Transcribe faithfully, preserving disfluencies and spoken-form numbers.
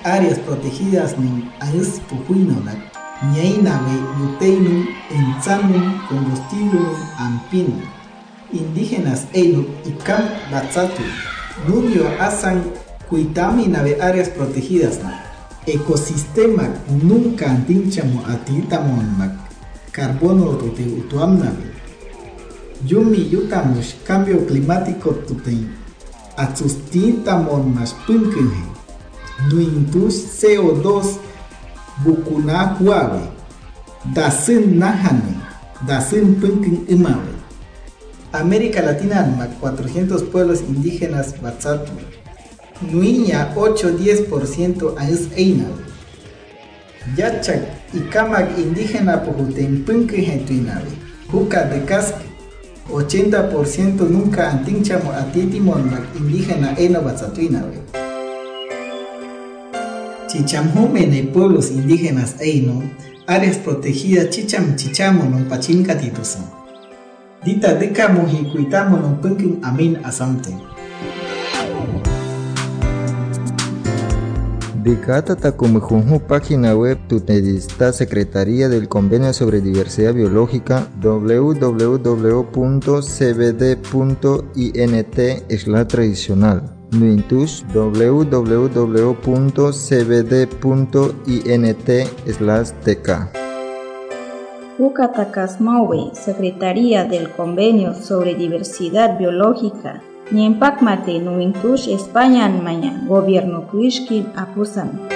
áreas protegidas nin aes pujuinonak, ñainabe yuteinum, enzanum, combustibilum, ampinum. Indígenas Einu y Camp Batzatu, Nubio Asan, Kuitami nabe áreas protegidas na. Ecosistema nunca antinchamo atitamon carbono rote utuamnabe. Yumi yutamush cambio climático tuten. Atsustintamon mas punkenhe. Nuintus C O dos bukuna huave. Dasin nahane. Dasin punken imawe. América Latina más cuatrocientos pueblos indígenas Batzatu. Nuiña ocho a diez por ciento es Eina. Yachak y Kamak indígena Pujuten Punke Gentuinabe. Juca de Casque. ochenta por ciento nunca antinchamo atitimon indígena Eina Batzatuinabe. Chichamjumene pueblos indígenas Eino. Áreas protegidas Chicham Chichamonon Pachinka Titusan. Dita deka mohi kuitamo no punkin amin asante. Dicata Takumujunju, página web Tutedista Secretaría del Convenio sobre Diversidad Biológica w w w punto c b d punto int slash tradicional. Nuintus w w w punto c b d punto int slash tk. Ucatacasmaue, Secretaría del Convenio sobre Diversidad Biológica, Niempacmate Nuintush España Maña, Gobierno Cuishkin Apusan.